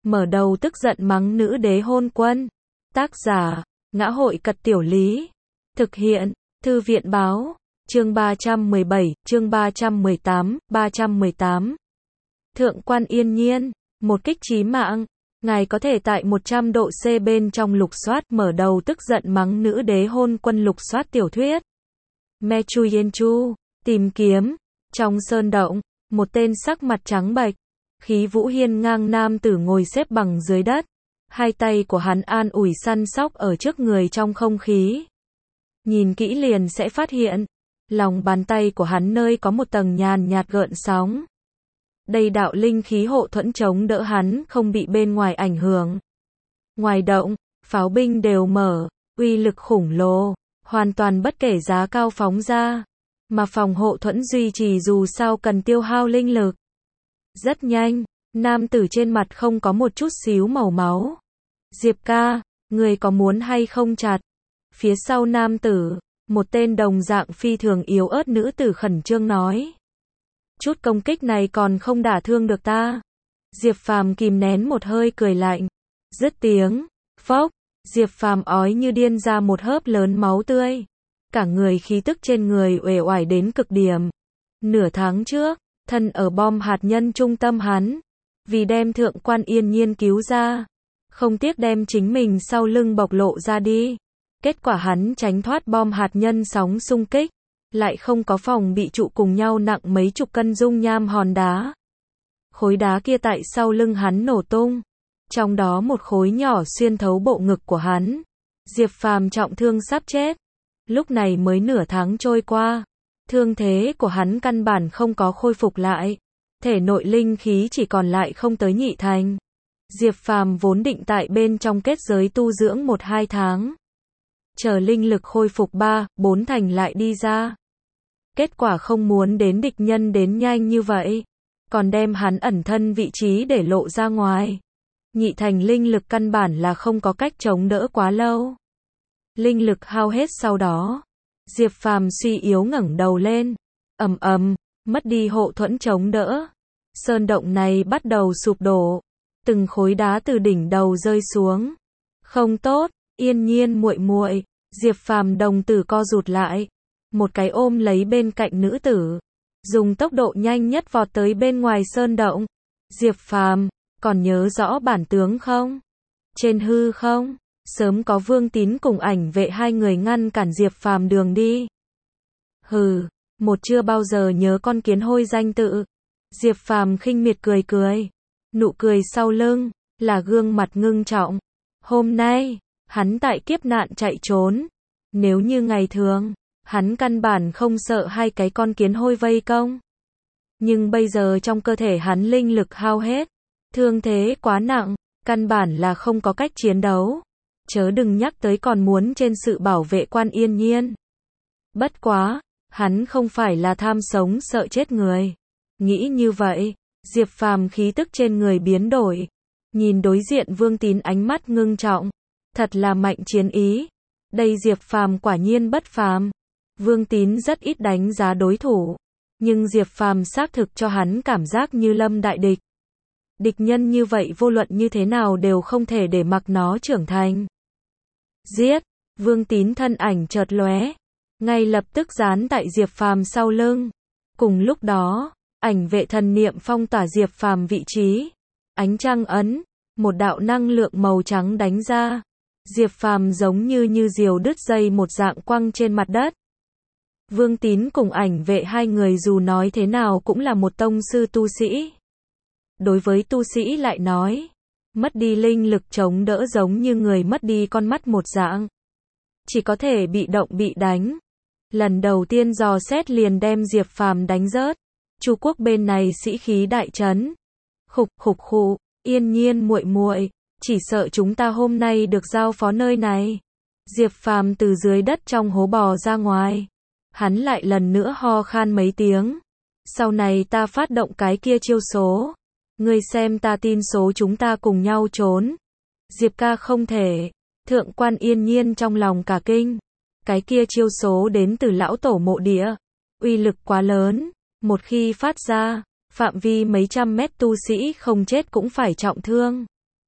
mở đầu tức giận mắng nữ đế hôn quân. Tác giả, Ngã Hội Cật Tiểu Lý. Thực hiện, Thư viện Báo. Chương 317, chương 318. Thượng quan Yên Nhiên, một kích chí mạng. Ngài có thể tại 100 độ C bên trong lục soát, mở đầu tức giận mắng nữ đế hôn quân lục soát tiểu thuyết. Me Chu Yên Chu, tìm kiếm. Trong sơn động, một tên sắc mặt trắng bệch, khí vũ hiên ngang nam tử ngồi xếp bằng dưới đất. Hai tay của hắn an ủi săn sóc ở trước người trong không khí. Nhìn kỹ liền sẽ phát hiện, lòng bàn tay của hắn nơi có một tầng nhàn nhạt gợn sóng. Đây đạo linh khí hộ thuẫn chống đỡ hắn không bị bên ngoài ảnh hưởng. Ngoài động, pháo binh đều mở, uy lực khủng lồ, hoàn toàn bất kể giá cao phóng ra. Mà phòng hộ thuẫn duy trì dù sao cần tiêu hao linh lực. Rất nhanh, nam tử trên mặt không có một chút xíu màu máu. Diệp ca, người có muốn hay không chặt? Phía sau nam tử, một tên đồng dạng phi thường yếu ớt nữ tử khẩn trương nói. Chút công kích này còn không đả thương được ta. Diệp Phàm kìm nén một hơi cười lạnh. Dứt tiếng, phốc, Diệp Phàm ói như điên ra một hớp lớn máu tươi. Cả người khí tức trên người uể oải đến cực điểm. Nửa tháng trước, thân ở bom hạt nhân trung tâm hắn, vì đem Thượng quan Yên Nhiên cứu ra, không tiếc đem chính mình sau lưng bộc lộ ra đi. Kết quả hắn tránh thoát bom hạt nhân sóng xung kích, lại không có phòng bị trụ cùng nhau nặng mấy chục cân dung nham hòn đá. Khối đá kia tại sau lưng hắn nổ tung, trong đó một khối nhỏ xuyên thấu bộ ngực của hắn. Diệp Phàm trọng thương sắp chết. Lúc này mới nửa tháng trôi qua, thương thế của hắn căn bản không có khôi phục lại, thể nội linh khí chỉ còn lại không tới nhị thành. Diệp Phàm vốn định tại bên trong kết giới tu dưỡng 1-2 tháng, chờ linh lực khôi phục 3-4 thành lại đi ra. Kết quả không muốn đến địch nhân đến nhanh như vậy, còn đem hắn ẩn thân vị trí để lộ ra ngoài. Nhị thành linh lực căn bản là không có cách chống đỡ quá lâu. Linh lực hao hết sau đó, Diệp Phàm suy yếu ngẩng đầu lên, mất đi hộ thuẫn chống đỡ. Sơn động này bắt đầu sụp đổ, từng khối đá từ đỉnh đầu rơi xuống. Không tốt, Yên Nhiên muội muội. Diệp Phàm đồng tử co rụt lại, một cái ôm lấy bên cạnh nữ tử, dùng tốc độ nhanh nhất vọt tới bên ngoài sơn động. Diệp Phàm, còn nhớ rõ bản tướng không? Trên hư không, sớm có Vương Tín cùng Ảnh Vệ hai người ngăn cản Diệp Phàm đường đi. Hừ, một chưa bao giờ nhớ con kiến hôi danh tự. Diệp Phàm khinh miệt cười cười, nụ cười sau lưng là gương mặt ngưng trọng. Hôm nay, hắn tại kiếp nạn chạy trốn. Nếu như ngày thường, hắn căn bản không sợ hai cái con kiến hôi vây công. Nhưng bây giờ trong cơ thể hắn linh lực hao hết, thương thế quá nặng, căn bản là không có cách chiến đấu. Chớ đừng nhắc tới còn muốn trên sự bảo vệ quan Yên Nhiên. Bất quá, hắn không phải là tham sống sợ chết người. Nghĩ như vậy, Diệp Phàm khí tức trên người biến đổi. Nhìn đối diện Vương Tín ánh mắt ngưng trọng. Thật là mạnh chiến ý. Đây Diệp Phàm quả nhiên bất phàm. Vương Tín rất ít đánh giá đối thủ, nhưng Diệp Phàm xác thực cho hắn cảm giác như lâm đại địch. Địch nhân như vậy vô luận như thế nào đều không thể để mặc nó trưởng thành. Giết! Vương Tín thân ảnh chợt lóe, ngay lập tức dán tại Diệp Phàm sau lưng. Cùng lúc đó, Ảnh Vệ thần niệm phong tỏa Diệp Phàm vị trí. Ánh trăng ấn, một đạo năng lượng màu trắng đánh ra. Diệp Phàm giống như diều đứt dây một dạng quăng trên mặt đất. Vương Tín cùng Ảnh Vệ hai người dù nói thế nào cũng là một tông sư tu sĩ. Đối với tu sĩ lại nói, mất đi linh lực chống đỡ giống như người mất đi con mắt một dạng. Chỉ có thể bị động bị đánh. Lần đầu tiên dò xét liền đem Diệp Phàm đánh rớt. Chu quốc bên này sĩ khí đại trấn. Khục, Yên Nhiên muội muội, chỉ sợ chúng ta hôm nay được giao phó nơi này. Diệp Phàm từ dưới đất trong hố bò ra ngoài. Hắn lại lần nữa ho khan mấy tiếng. Sau này ta phát động cái kia chiêu số. Ngươi xem ta tin số chúng ta cùng nhau trốn. Diệp ca không thể. Thượng quan Yên Nhiên trong lòng cả kinh. Cái kia chiêu số đến từ lão tổ mộ địa. Uy lực quá lớn. Một khi phát ra, phạm vi mấy trăm mét tu sĩ không chết cũng phải trọng thương.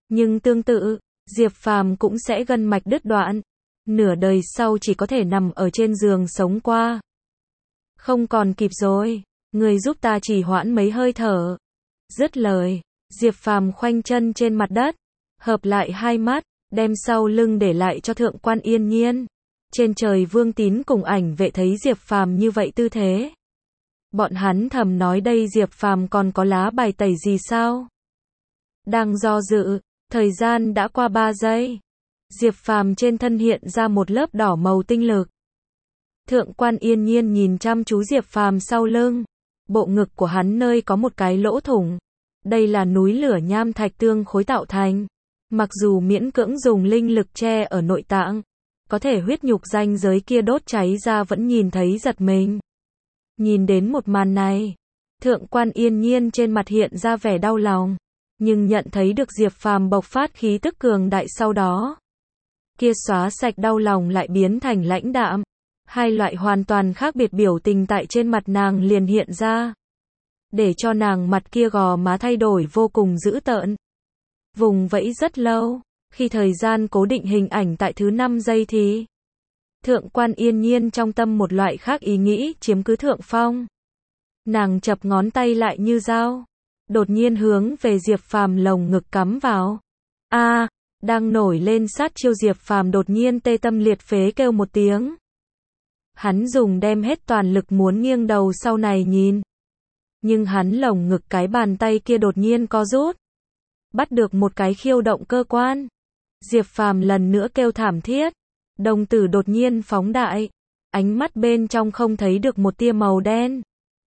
Nhưng tương tự, Diệp Phàm cũng sẽ gân mạch đứt đoạn. Nửa đời sau chỉ có thể nằm ở trên giường sống qua. Không còn kịp rồi, người giúp ta chỉ hoãn mấy hơi thở. Dứt lời, Diệp Phàm khoanh chân trên mặt đất, hợp lại hai mắt, đem sau lưng để lại cho Thượng Quan Yên Nhiên. Trên trời Vương Tín cùng Ảnh Vệ thấy Diệp Phàm như vậy tư thế. Bọn hắn thầm nói đây Diệp Phàm còn có lá bài tẩy gì sao? Đang do dự, thời gian đã qua 3 giây. Diệp Phàm trên thân hiện ra một lớp đỏ màu tinh lực. Thượng Quan Yên Nhiên nhìn chăm chú Diệp Phàm sau lưng. Bộ ngực của hắn nơi có một cái lỗ thủng. Đây là núi lửa nham thạch tương khối tạo thành. Mặc dù miễn cưỡng dùng linh lực che ở nội tạng, có thể huyết nhục ranh giới kia đốt cháy ra vẫn nhìn thấy giật mình. Nhìn đến một màn này, Thượng Quan Yên Nhiên trên mặt hiện ra vẻ đau lòng, nhưng nhận thấy được Diệp Phàm bộc phát khí tức cường đại sau đó. Kia xóa sạch đau lòng lại biến thành lãnh đạm. Hai loại hoàn toàn khác biệt biểu tình tại trên mặt nàng liền hiện ra. Để cho nàng mặt kia gò má thay đổi vô cùng dữ tợn. Vùng vẫy rất lâu, khi thời gian cố định hình ảnh tại thứ 5 giây thì Thượng Quan Yên Nhiên trong tâm một loại khác ý nghĩ chiếm cứ thượng phong. Nàng chập ngón tay lại như dao, đột nhiên hướng về Diệp Phàm lồng ngực cắm vào. Đang nổi lên sát chiêu Diệp Phàm đột nhiên tê tâm liệt phế kêu một tiếng. Hắn dùng đem hết toàn lực muốn nghiêng đầu sau này nhìn. Nhưng hắn lồng ngực cái bàn tay kia đột nhiên co rút. Bắt được một cái khiêu động cơ quan. Diệp Phàm lần nữa kêu thảm thiết. Đồng tử đột nhiên phóng đại. Ánh mắt bên trong không thấy được một tia màu đen.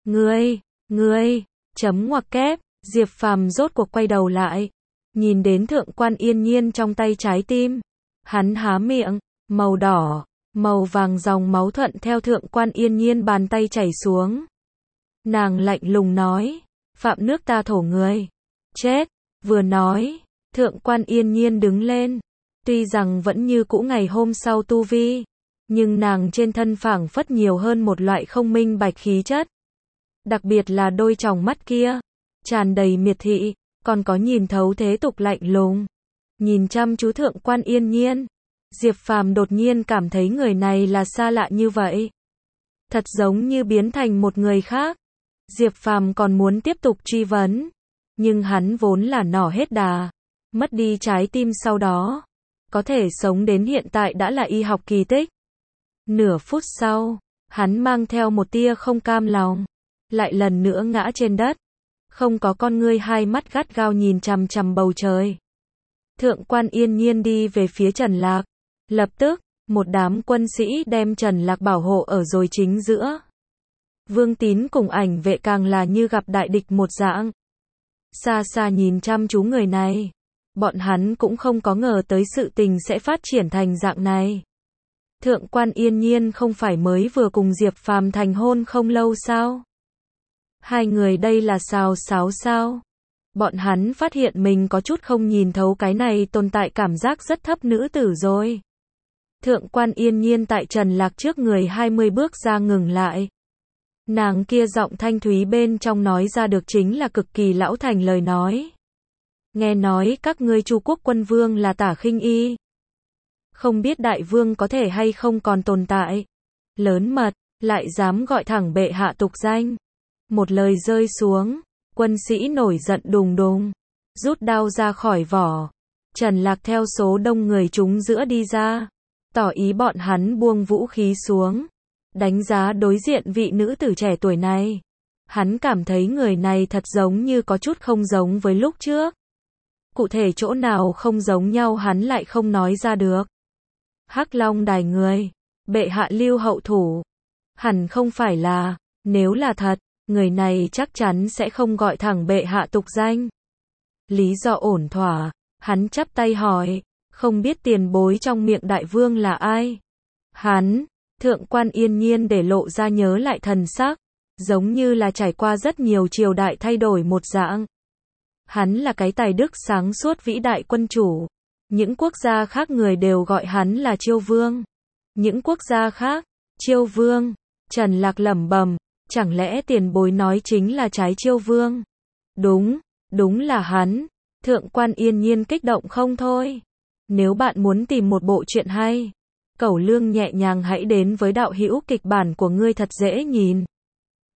Ngươi, chấm ngoặc kép. Diệp Phàm rốt cuộc quay đầu lại. Nhìn đến Thượng Quan Yên Nhiên trong tay trái tim. Hắn há miệng, màu đỏ, màu vàng dòng máu thuận theo Thượng Quan Yên Nhiên bàn tay chảy xuống. Nàng lạnh lùng nói, phạm nước ta thổ người. Chết, vừa nói, Thượng Quan Yên Nhiên đứng lên. Tuy rằng vẫn như cũ ngày hôm sau tu vi, nhưng nàng trên thân phảng phất nhiều hơn một loại không minh bạch khí chất. Đặc biệt là đôi tròng mắt kia, tràn đầy miệt thị, còn có nhìn thấu thế tục lạnh lùng. Nhìn chăm chú Thượng Quan Yên Nhiên, Diệp Phàm đột nhiên cảm thấy người này là xa lạ như vậy. Thật giống như biến thành một người khác. Diệp Phàm còn muốn tiếp tục truy vấn, nhưng hắn vốn là nỏ hết đà, mất đi trái tim sau đó, có thể sống đến hiện tại đã là y học kỳ tích. Nửa phút sau, hắn mang theo một tia không cam lòng, lại lần nữa ngã trên đất, không có con ngươi, hai mắt gắt gao nhìn chằm chằm bầu trời. Thượng Quan Yên Nhiên đi về phía Trần Lạc, lập tức, một đám quân sĩ đem Trần Lạc bảo hộ ở rồi chính giữa. Vương Tín cùng Ảnh Vệ càng là như gặp đại địch một dạng. Xa xa nhìn chăm chú người này, bọn hắn cũng không có ngờ tới sự tình sẽ phát triển thành dạng này. Thượng Quan Yên Nhiên không phải mới vừa cùng Diệp Phàm thành hôn không lâu sao? Hai người đây là xào xáo sao? Bọn hắn phát hiện mình có chút không nhìn thấu cái này tồn tại cảm giác rất thấp nữ tử rồi. Thượng Quan Yên Nhiên tại Trần Lạc trước người 20 bước ra ngừng lại. Nàng kia giọng thanh thúy bên trong nói ra được chính là cực kỳ lão thành lời nói. Nghe nói các ngươi Chu quốc quân vương là Tả Khinh Y. Không biết đại vương có thể hay không còn tồn tại. Lớn mật, lại dám gọi thẳng bệ hạ tục danh. Một lời rơi xuống, quân sĩ nổi giận đùng đùng, rút đao ra khỏi vỏ. Trần Lạc theo số đông người chúng giữa đi ra, tỏ ý bọn hắn buông vũ khí xuống. Đánh giá đối diện vị nữ tử trẻ tuổi này. Hắn cảm thấy người này thật giống như có chút không giống với lúc trước. Cụ thể chỗ nào không giống nhau hắn lại không nói ra được. Hắc Long đài người, bệ hạ lưu hậu thủ. Hẳn không phải là, nếu là thật, người này chắc chắn sẽ không gọi thẳng bệ hạ tục danh. Lý do ổn thỏa, hắn chắp tay hỏi, không biết tiền bối trong miệng đại vương là ai? Hắn, Thượng Quan Yên Nhiên để lộ ra nhớ lại thần sắc, giống như là trải qua rất nhiều triều đại thay đổi một dạng. Hắn là cái tài đức sáng suốt vĩ đại quân chủ. Những quốc gia khác người đều gọi hắn là Chiêu Vương. Những quốc gia khác, Chiêu Vương. Trần Lạc lẩm bẩm, chẳng lẽ tiền bối nói chính là trái Chiêu Vương? Đúng là hắn. Thượng quan Yên Nhiên kích động không thôi. Nếu bạn muốn tìm một bộ truyện hay, cẩu lương nhẹ nhàng hãy đến với đạo hữu kịch bản của ngươi thật dễ nhìn.